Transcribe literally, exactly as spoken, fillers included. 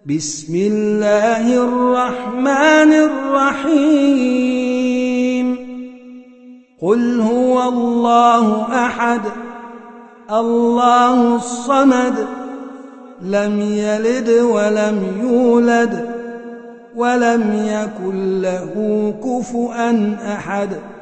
بسم الله الرحمن الرحيم قل هو الله أحد الله الصمد لم يلد ولم يولد ولم يكن له كفؤا أحد